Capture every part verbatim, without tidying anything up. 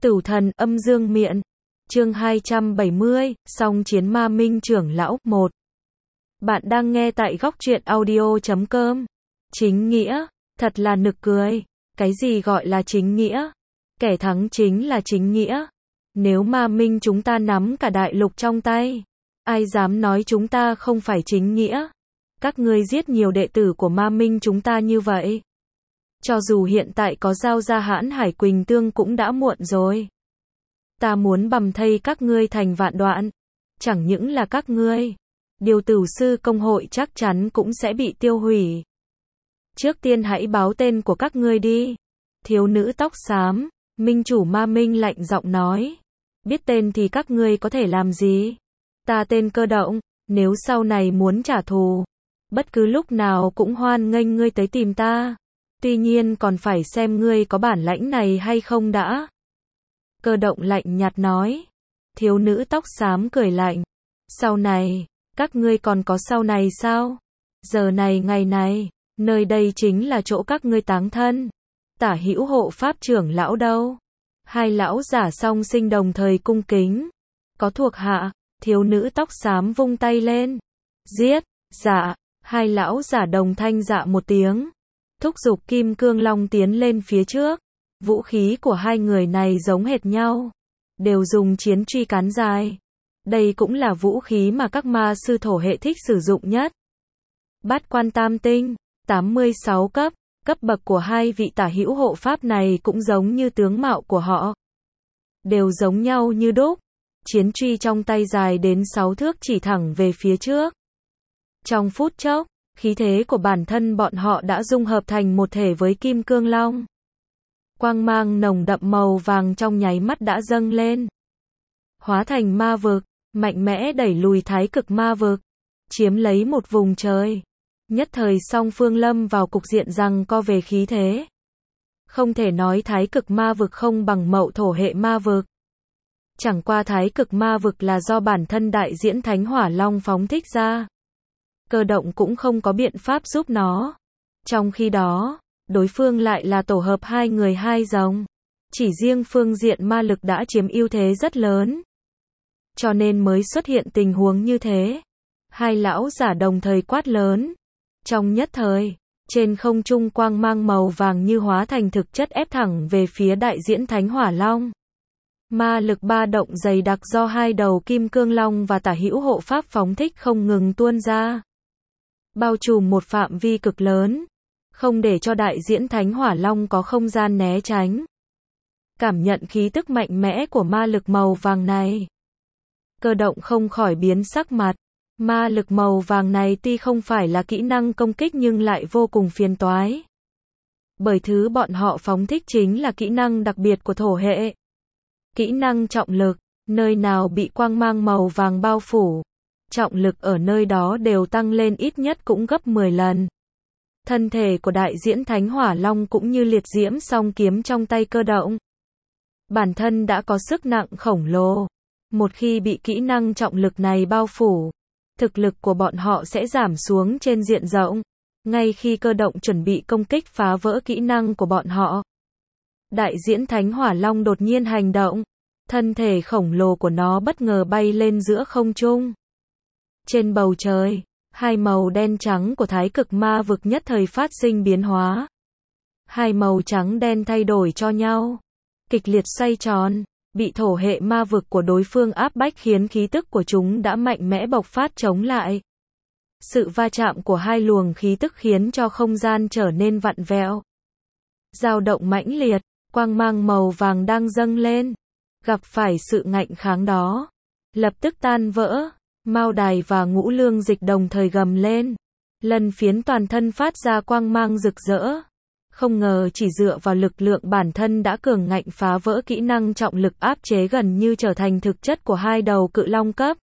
Tử thần âm dương miện. Chương hai trăm bảy mươi, song chiến ma minh trưởng lão, một. Bạn đang nghe tại góc truyện audio chấm com. Chính nghĩa, thật là nực cười. Cái gì gọi là chính nghĩa? Kẻ thắng chính là chính nghĩa. Nếu ma minh chúng ta nắm cả đại lục trong tay, ai dám nói chúng ta không phải chính nghĩa? Các ngươi giết nhiều đệ tử của ma minh chúng ta như vậy. Cho dù hiện tại có giao ra hãn hải quỳnh tương cũng đã muộn rồi. Ta muốn bầm thây các ngươi thành vạn đoạn. Chẳng những là các ngươi, điều tử sư công hội chắc chắn cũng sẽ bị tiêu hủy. Trước tiên hãy báo tên của các ngươi đi. Thiếu nữ tóc xám, minh chủ ma minh lạnh giọng nói. Biết tên thì các ngươi có thể làm gì? Ta tên Cơ Động, nếu sau này muốn trả thù, bất cứ lúc nào cũng hoan nghênh ngươi tới tìm ta. Tuy nhiên còn phải xem ngươi có bản lãnh này hay không đã. Cơ Động lạnh nhạt nói. Thiếu nữ tóc xám cười lạnh. Sau này, các ngươi còn có sau này sao? Giờ này ngày này, nơi đây chính là chỗ các ngươi táng thân. Tả hữu hộ pháp trưởng lão đâu? Hai lão giả song sinh đồng thời cung kính. Có thuộc hạ, thiếu nữ tóc xám vung tay lên. Giết, dạ, hai lão giả đồng thanh dạ một tiếng. Thúc giục kim cương long tiến lên phía trước. Vũ khí của hai người này giống hệt nhau. Đều dùng chiến truy cán dài. Đây cũng là vũ khí mà các ma sư thổ hệ thích sử dụng nhất. Bát quan tam tinh, tám mươi sáu cấp. Cấp bậc của hai vị tả hữu hộ pháp này cũng giống như tướng mạo của họ. Đều giống nhau như đúc. Chiến truy trong tay dài đến sáu thước chỉ thẳng về phía trước. Trong phút chốc, khí thế của bản thân bọn họ đã dung hợp thành một thể với kim cương long. Quang mang nồng đậm màu vàng trong nháy mắt đã dâng lên. Hóa thành ma vực, mạnh mẽ đẩy lùi thái cực ma vực. Chiếm lấy một vùng trời. Nhất thời song phương lâm vào cục diện giằng co về khí thế. Không thể nói thái cực ma vực không bằng mậu thổ hệ ma vực. Chẳng qua thái cực ma vực là do bản thân đại diễn Thánh Hỏa Long phóng thích ra. Cơ Động cũng không có biện pháp giúp nó. Trong khi đó, đối phương lại là tổ hợp hai người hai rồng. Chỉ riêng phương diện ma lực đã chiếm ưu thế rất lớn. Cho nên mới xuất hiện tình huống như thế. Hai lão giả đồng thời quát lớn. Trong nhất thời, trên không trung quang mang màu vàng như hóa thành thực chất ép thẳng về phía đại diễn Thánh Hỏa Long. Ma lực ba động dày đặc do hai đầu kim cương long và tả hữu hộ pháp phóng thích không ngừng tuôn ra. Bao trùm một phạm vi cực lớn, không để cho đại diễn Thánh Hỏa Long có không gian né tránh. Cảm nhận khí tức mạnh mẽ của ma lực màu vàng này. Cơ Động không khỏi biến sắc mặt. Ma lực màu vàng này tuy không phải là kỹ năng công kích nhưng lại vô cùng phiền toái. Bởi thứ bọn họ phóng thích chính là kỹ năng đặc biệt của thổ hệ. Kỹ năng trọng lực, nơi nào bị quang mang màu vàng bao phủ, trọng lực ở nơi đó đều tăng lên ít nhất cũng gấp mười lần. Thân thể của đại diễn Thánh Hỏa Long cũng như liệt diễm song kiếm trong tay Cơ Động. Bản thân đã có sức nặng khổng lồ. Một khi bị kỹ năng trọng lực này bao phủ, thực lực của bọn họ sẽ giảm xuống trên diện rộng. Ngay khi Cơ Động chuẩn bị công kích phá vỡ kỹ năng của bọn họ, đại diễn Thánh Hỏa Long đột nhiên hành động. Thân thể khổng lồ của nó bất ngờ bay lên giữa không trung. Trên bầu trời, hai màu đen trắng của thái cực ma vực nhất thời phát sinh biến hóa. Hai màu trắng đen thay đổi cho nhau, kịch liệt xoay tròn, bị thổ hệ ma vực của đối phương áp bách khiến khí tức của chúng đã mạnh mẽ bộc phát chống lại. Sự va chạm của hai luồng khí tức khiến cho không gian trở nên vặn vẹo. Dao động mãnh liệt, quang mang màu vàng đang dâng lên. Gặp phải sự ngạnh kháng đó, lập tức tan vỡ. Mao Đài và Ngũ Lương Dịch đồng thời gầm lên. Lân phiến toàn thân phát ra quang mang rực rỡ. Không ngờ chỉ dựa vào lực lượng bản thân đã cường ngạnh phá vỡ kỹ năng trọng lực áp chế gần như trở thành thực chất của hai đầu cự long cấp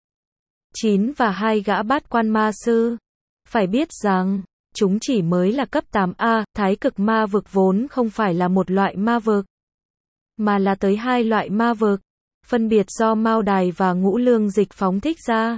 chín và hai gã bát quan ma sư. Phải biết rằng, chúng chỉ mới là cấp tám A, thái cực ma vực vốn không phải là một loại ma vực, mà là tới hai loại ma vực, phân biệt do Mao Đài và Ngũ Lương Dịch phóng thích ra.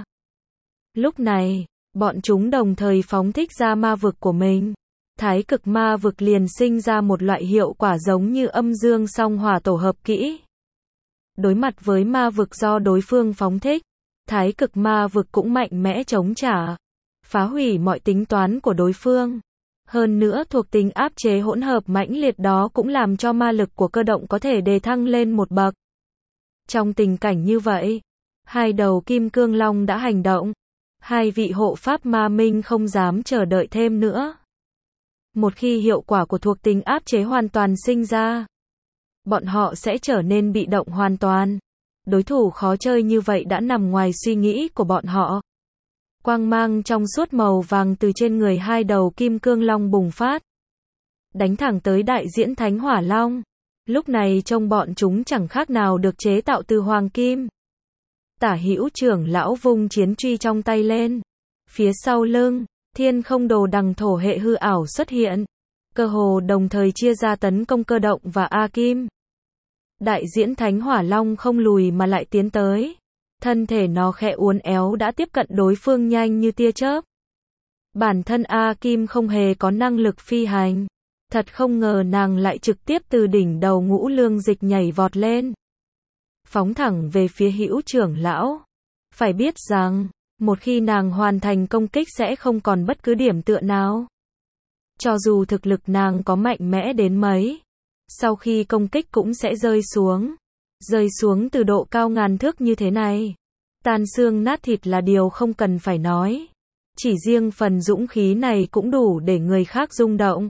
Lúc này, bọn chúng đồng thời phóng thích ra ma vực của mình. Thái cực ma vực liền sinh ra một loại hiệu quả giống như âm dương song hỏa tổ hợp kỹ. Đối mặt với ma vực do đối phương phóng thích, thái cực ma vực cũng mạnh mẽ chống trả, phá hủy mọi tính toán của đối phương. Hơn nữa thuộc tính áp chế hỗn hợp mãnh liệt đó cũng làm cho ma lực của cơ động có thể đề thăng lên một bậc. Trong tình cảnh như vậy, hai đầu kim cương long đã hành động. Hai vị hộ pháp ma minh không dám chờ đợi thêm nữa. Một khi hiệu quả của thuộc tính áp chế hoàn toàn sinh ra, bọn họ sẽ trở nên bị động hoàn toàn. Đối thủ khó chơi như vậy đã nằm ngoài suy nghĩ của bọn họ. Quang mang trong suốt màu vàng từ trên người hai đầu kim cương long bùng phát, đánh thẳng tới đại diễn thánh hỏa long. Lúc này trông bọn chúng chẳng khác nào được chế tạo từ hoàng kim. Tả hữu trưởng lão vung chiến truy trong tay lên. Phía sau lưng, thiên không đồ đằng thổ hệ hư ảo xuất hiện. Cơ hồ đồng thời chia ra tấn công cơ động và A Kim. Đại diễn thánh hỏa long không lùi mà lại tiến tới. Thân thể nó khẽ uốn éo đã tiếp cận đối phương nhanh như tia chớp. Bản thân A Kim không hề có năng lực phi hành. Thật không ngờ nàng lại trực tiếp từ đỉnh đầu ngũ lương dịch nhảy vọt lên. Phóng thẳng về phía hữu trưởng lão. Phải biết rằng, một khi nàng hoàn thành công kích sẽ không còn bất cứ điểm tựa nào. Cho dù thực lực nàng có mạnh mẽ đến mấy, sau khi công kích cũng sẽ rơi xuống. Rơi xuống từ độ cao ngàn thước như thế này. Tan xương nát thịt là điều không cần phải nói. Chỉ riêng phần dũng khí này cũng đủ để người khác rung động.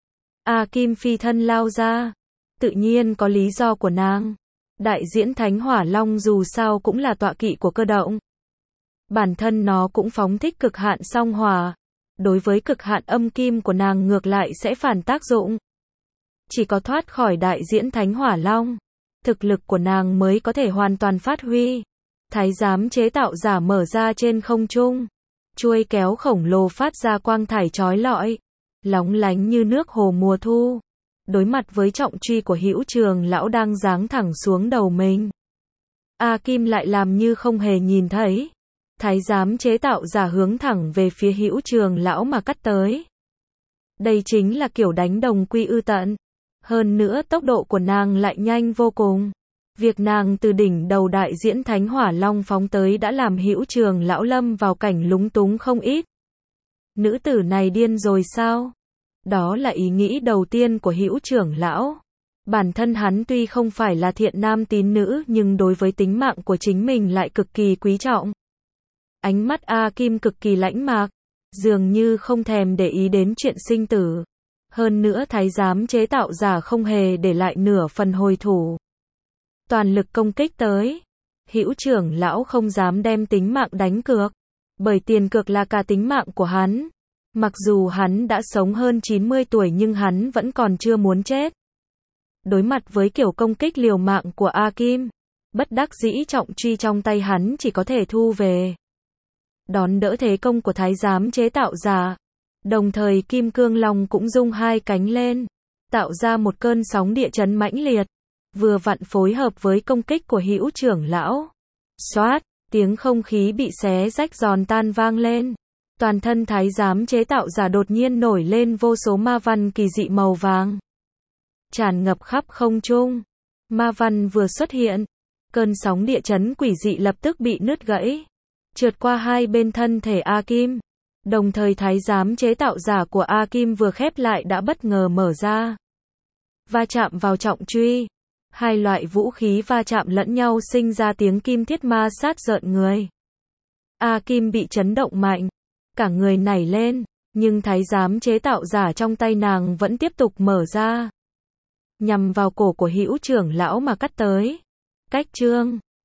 A Kim phi thân lao ra. Tự nhiên có lý do của nàng. Đại diễn thánh hỏa long dù sao cũng là tọa kỵ của cơ động. Bản thân nó cũng phóng thích cực hạn song hỏa. Đối với cực hạn âm kim của nàng ngược lại sẽ phản tác dụng. Chỉ có thoát khỏi đại diễn thánh hỏa long, thực lực của nàng mới có thể hoàn toàn phát huy. Thái giám chế tạo giả mở ra trên không trung. Chuôi kéo khổng lồ phát ra quang thải chói lọi, lóng lánh như nước hồ mùa thu. Đối mặt với trọng truy của hữu trường lão đang giáng thẳng xuống đầu mình, A Kim lại làm như không hề nhìn thấy. Thái giám chế tạo giả hướng thẳng về phía hữu trường lão mà cắt tới. Đây chính là kiểu đánh đồng quy ư tận. Hơn nữa tốc độ của nàng lại nhanh vô cùng. Việc nàng từ đỉnh đầu đại diễn thánh hỏa long phóng tới đã làm hữu trường lão lâm vào cảnh lúng túng không ít. Nữ tử này điên rồi sao? Đó là ý nghĩ đầu tiên của hữu trưởng lão. Bản thân hắn tuy không phải là thiện nam tín nữ nhưng đối với tính mạng của chính mình lại cực kỳ quý trọng. Ánh mắt A Kim cực kỳ lãnh mạc, dường như không thèm để ý đến chuyện sinh tử. Hơn nữa thái giám chế tạo giả không hề để lại nửa phần hồi thủ. Toàn lực công kích tới. Hữu trưởng lão không dám đem tính mạng đánh cược. Bởi tiền cược là cả tính mạng của hắn. Mặc dù hắn đã sống hơn chín mươi tuổi nhưng hắn vẫn còn chưa muốn chết. Đối mặt với kiểu công kích liều mạng của A Kim, bất đắc dĩ trọng truy trong tay hắn chỉ có thể thu về. Đón đỡ thế công của thái giám chế tạo giả. Đồng thời kim cương long cũng rung hai cánh lên, tạo ra một cơn sóng địa chấn mãnh liệt, vừa vặn phối hợp với công kích của hữu trưởng lão. Xoát, tiếng không khí bị xé rách giòn tan vang lên. Toàn thân thái giám chế tạo giả đột nhiên nổi lên vô số ma văn kỳ dị màu vàng, tràn ngập khắp không trung. Ma văn vừa xuất hiện, cơn sóng địa chấn quỷ dị lập tức bị nứt gãy, trượt qua hai bên thân thể A Kim. Đồng thời thái giám chế tạo giả của A Kim vừa khép lại đã bất ngờ mở ra. Va chạm vào trọng truy. Hai loại vũ khí va chạm lẫn nhau sinh ra tiếng kim thiết ma sát rợn người. A Kim bị chấn động mạnh, cả người nảy lên, nhưng thái giám chế tạo giả trong tay nàng vẫn tiếp tục mở ra, nhằm vào cổ của hữu trưởng lão mà cắt tới. Cách chương